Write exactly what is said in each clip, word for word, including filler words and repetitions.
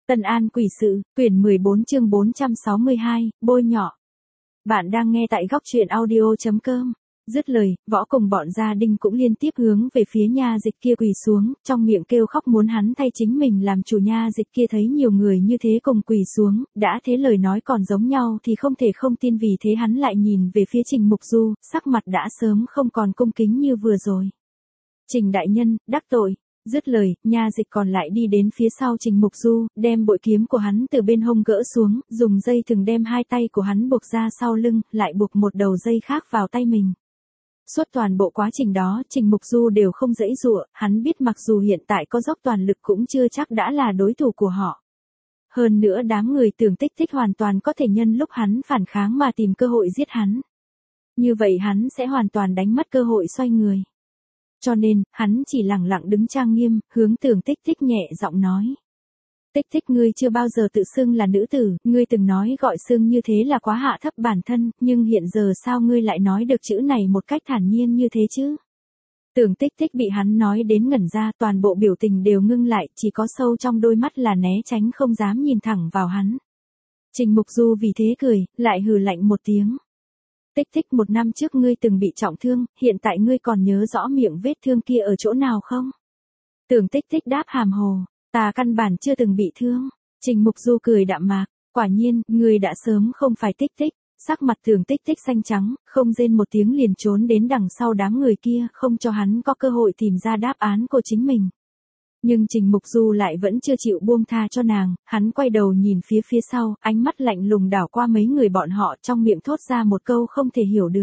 Tân An Quỷ Sự, quyển mười bốn chương bốn trăm sáu mươi hai, bôi nhọ. Bạn đang nghe tại góc truyện audio chấm com. Dứt lời, Võ cùng bọn gia đình cũng liên tiếp hướng về phía nha dịch kia quỳ xuống, trong miệng kêu khóc muốn hắn thay chính mình làm chủ. Nha dịch kia thấy nhiều người như thế cùng quỳ xuống, đã thế lời nói còn giống nhau thì không thể không tin, vì thế hắn lại nhìn về phía Trình Mục Du, sắc mặt đã sớm không còn cung kính như vừa rồi. Trình đại nhân, đắc tội. Dứt lời, nha dịch còn lại đi đến phía sau Trình Mục Du, đem bội kiếm của hắn từ bên hông gỡ xuống, dùng dây thừng đem hai tay của hắn buộc ra sau lưng, lại buộc một đầu dây khác vào tay mình. Suốt toàn bộ quá trình đó, Trình Mục Du đều không giãy giụa, hắn biết mặc dù hiện tại có dốc toàn lực cũng chưa chắc đã là đối thủ của họ. Hơn nữa đám người Tưởng Tích Tích hoàn toàn có thể nhân lúc hắn phản kháng mà tìm cơ hội giết hắn. Như vậy hắn sẽ hoàn toàn đánh mất cơ hội xoay người. Cho nên, hắn chỉ lặng lặng đứng trang nghiêm, hướng Tưởng Tích Tích nhẹ giọng nói. Tích Tích, ngươi chưa bao giờ tự xưng là nữ tử, ngươi từng nói gọi xưng như thế là quá hạ thấp bản thân, nhưng hiện giờ sao ngươi lại nói được chữ này một cách thản nhiên như thế chứ? Tưởng Tích Tích bị hắn nói đến ngẩn ra, toàn bộ biểu tình đều ngưng lại, chỉ có sâu trong đôi mắt là né tránh không dám nhìn thẳng vào hắn. Trình Mục Du vì thế cười, lại hừ lạnh một tiếng. Tích Tích, một năm trước ngươi từng bị trọng thương, hiện tại ngươi còn nhớ rõ miệng vết thương kia ở chỗ nào không? Tưởng Tích Tích đáp hàm hồ, ta căn bản chưa từng bị thương. Trình Mục Du cười đạm mạc, quả nhiên, ngươi đã sớm không phải Tích Tích. Sắc mặt Tưởng Tích Tích xanh trắng, không rên một tiếng liền trốn đến đằng sau đám người kia, không cho hắn có cơ hội tìm ra đáp án của chính mình. Nhưng Trình Mục Du lại vẫn chưa chịu buông tha cho nàng, hắn quay đầu nhìn phía phía sau, ánh mắt lạnh lùng đảo qua mấy người bọn họ, trong miệng thốt ra một câu không thể hiểu được.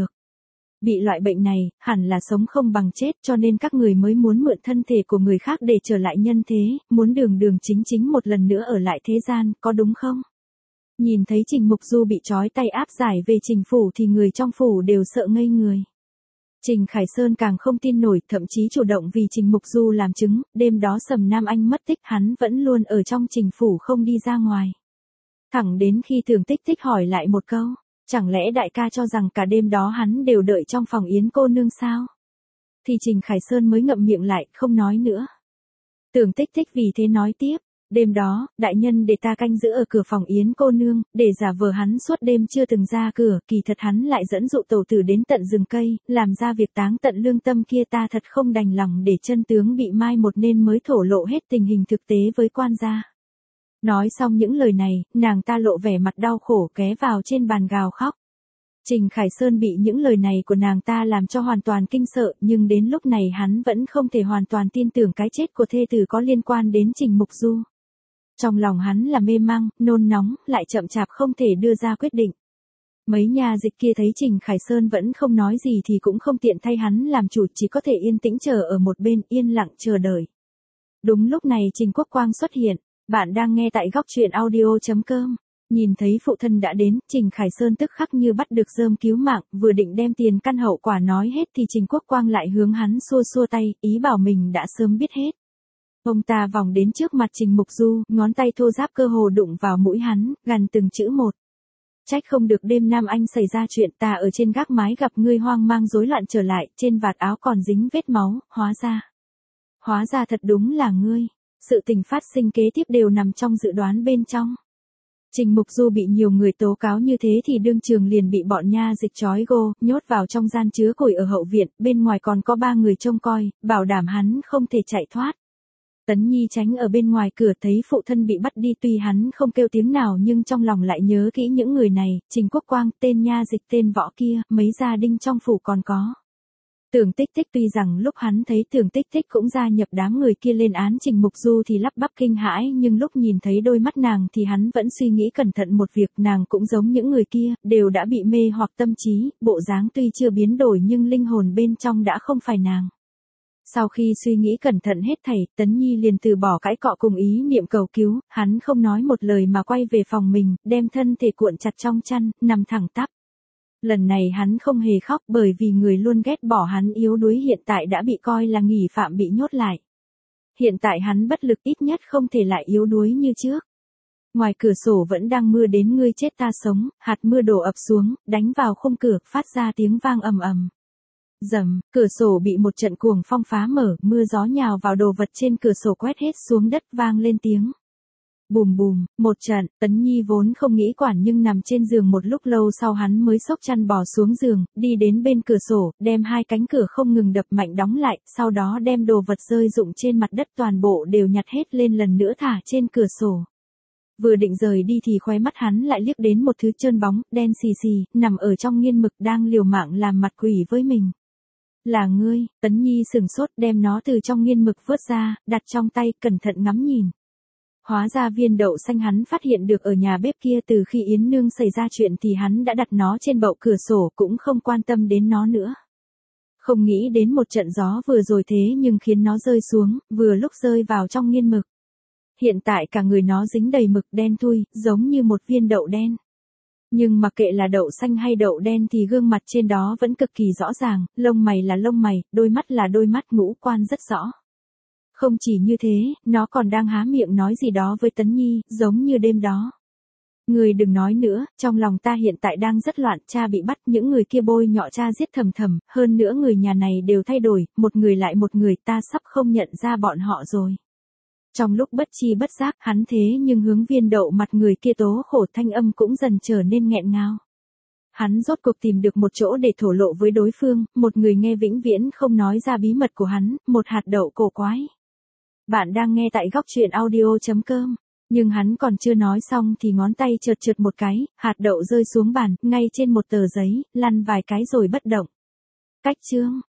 Bị loại bệnh này, hẳn là sống không bằng chết, cho nên các người mới muốn mượn thân thể của người khác để trở lại nhân thế, muốn đường đường chính chính một lần nữa ở lại thế gian, có đúng không? Nhìn thấy Trình Mục Du bị trói tay áp giải về Trình phủ thì người trong phủ đều sợ ngây người. Trình Khải Sơn càng không tin nổi, thậm chí chủ động vì Trình Mục Du làm chứng, đêm đó Sầm Nam Anh mất tích, hắn vẫn luôn ở trong Trình phủ không đi ra ngoài. Thẳng đến khi Tưởng Tích Tích hỏi lại một câu, chẳng lẽ đại ca cho rằng cả đêm đó hắn đều đợi trong phòng Yến cô nương sao? Thì Trình Khải Sơn mới ngậm miệng lại, không nói nữa. Tưởng Tích Tích vì thế nói tiếp. Đêm đó, đại nhân để ta canh giữ ở cửa phòng Yến cô nương, để giả vờ hắn suốt đêm chưa từng ra cửa, kỳ thật hắn lại dẫn dụ tẩu tử đến tận rừng cây, làm ra việc táng tận lương tâm kia, ta thật không đành lòng để chân tướng bị mai một nên mới thổ lộ hết tình hình thực tế với quan gia. Nói xong những lời này, nàng ta lộ vẻ mặt đau khổ ghé vào trên bàn gào khóc. Trình Khải Sơn bị những lời này của nàng ta làm cho hoàn toàn kinh sợ, nhưng đến lúc này hắn vẫn không thể hoàn toàn tin tưởng cái chết của thê tử có liên quan đến Trình Mục Du. Trong lòng hắn là mê mang, nôn nóng, lại chậm chạp không thể đưa ra quyết định. Mấy nhà dịch kia thấy Trình Khải Sơn vẫn không nói gì thì cũng không tiện thay hắn làm chủ, chỉ có thể yên tĩnh chờ ở một bên, yên lặng chờ đợi. Đúng lúc này Trình Quốc Quang xuất hiện, bạn đang nghe tại góc truyện audio chấm com. Nhìn thấy phụ thân đã đến, Trình Khải Sơn tức khắc như bắt được rơm cứu mạng, vừa định đem tiền căn hậu quả nói hết thì Trình Quốc Quang lại hướng hắn xua xua tay, ý bảo mình đã sớm biết hết. Ông ta vòng đến trước mặt Trình Mục Du, ngón tay thô ráp cơ hồ đụng vào mũi hắn, gằn từng chữ một. Trách không được đêm Nam Anh xảy ra chuyện, ta ở trên gác mái gặp ngươi hoang mang rối loạn trở lại, trên vạt áo còn dính vết máu, hóa ra. Hóa ra thật đúng là ngươi. Sự tình phát sinh kế tiếp đều nằm trong dự đoán bên trong. Trình Mục Du bị nhiều người tố cáo như thế thì đương trường liền bị bọn nha dịch trói gô, nhốt vào trong gian chứa củi ở hậu viện, bên ngoài còn có ba người trông coi, bảo đảm hắn không thể chạy thoát. Tấn Nhi tránh ở bên ngoài cửa thấy phụ thân bị bắt đi, tuy hắn không kêu tiếng nào nhưng trong lòng lại nhớ kỹ những người này, Trình Quốc Quang, tên nha dịch tên Võ kia, mấy gia đình trong phủ còn có. Tưởng Tích Tích, tuy rằng lúc hắn thấy Tưởng Tích Tích cũng gia nhập đám người kia lên án Trình Mục Du thì lắp bắp kinh hãi, nhưng lúc nhìn thấy đôi mắt nàng thì hắn vẫn suy nghĩ cẩn thận một việc, nàng cũng giống những người kia, đều đã bị mê hoặc tâm trí, bộ dáng tuy chưa biến đổi nhưng linh hồn bên trong đã không phải nàng. Sau khi suy nghĩ cẩn thận hết thảy, Tấn Nhi liền từ bỏ cãi cọ cùng ý niệm cầu cứu, hắn không nói một lời mà quay về phòng mình, đem thân thể cuộn chặt trong chăn, nằm thẳng tắp. Lần này hắn không hề khóc bởi vì người luôn ghét bỏ hắn yếu đuối hiện tại đã bị coi là nghỉ phạm bị nhốt lại. Hiện tại hắn bất lực, ít nhất không thể lại yếu đuối như trước. Ngoài cửa sổ vẫn đang mưa đến ngươi chết ta sống, hạt mưa đổ ập xuống, đánh vào khung cửa, phát ra tiếng vang ầm ầm. Rầm, cửa sổ bị một trận cuồng phong phá mở, mưa gió nhào vào đồ vật trên cửa sổ quét hết xuống đất, vang lên tiếng. Bùm bùm, một trận, Tấn Nhi vốn không nghĩ quản nhưng nằm trên giường một lúc lâu sau hắn mới xốc chăn bò xuống giường, đi đến bên cửa sổ, đem hai cánh cửa không ngừng đập mạnh đóng lại, sau đó đem đồ vật rơi rụng trên mặt đất toàn bộ đều nhặt hết lên lần nữa thả trên cửa sổ. Vừa định rời đi thì khóe mắt hắn lại liếc đến một thứ trơn bóng, đen xì xì, nằm ở trong nghiên mực đang liều mạng làm mặt quỷ với mình. Là ngươi, Tấn Nhi sửng sốt đem nó từ trong nghiên mực vớt ra, đặt trong tay, cẩn thận ngắm nhìn. Hóa ra viên đậu xanh hắn phát hiện được ở nhà bếp kia từ khi Yến Nương xảy ra chuyện thì hắn đã đặt nó trên bậu cửa sổ cũng không quan tâm đến nó nữa. Không nghĩ đến một trận gió vừa rồi thế nhưng khiến nó rơi xuống, vừa lúc rơi vào trong nghiên mực. Hiện tại cả người nó dính đầy mực đen thui, giống như một viên đậu đen. Nhưng mặc kệ là đậu xanh hay đậu đen thì gương mặt trên đó vẫn cực kỳ rõ ràng, lông mày là lông mày, đôi mắt là đôi mắt, ngũ quan rất rõ. Không chỉ như thế, nó còn đang há miệng nói gì đó với Tấn Nhi, giống như đêm đó. Người đừng nói nữa, trong lòng ta hiện tại đang rất loạn, cha bị bắt, những người kia bôi nhọ cha giết thầm thầm, hơn nữa người nhà này đều thay đổi, một người lại một người, ta sắp không nhận ra bọn họ rồi. Trong lúc bất chi bất giác, hắn thế nhưng hướng viên đậu mặt người kia tố khổ, thanh âm cũng dần trở nên nghẹn ngào. Hắn rốt cuộc tìm được một chỗ để thổ lộ với đối phương, một người nghe vĩnh viễn không nói ra bí mật của hắn, một hạt đậu cổ quái. Bạn đang nghe tại góc truyện audio chấm com. Nhưng hắn còn chưa nói xong thì ngón tay trượt trượt một cái, hạt đậu rơi xuống bàn, ngay trên một tờ giấy, lăn vài cái rồi bất động. Cách chương.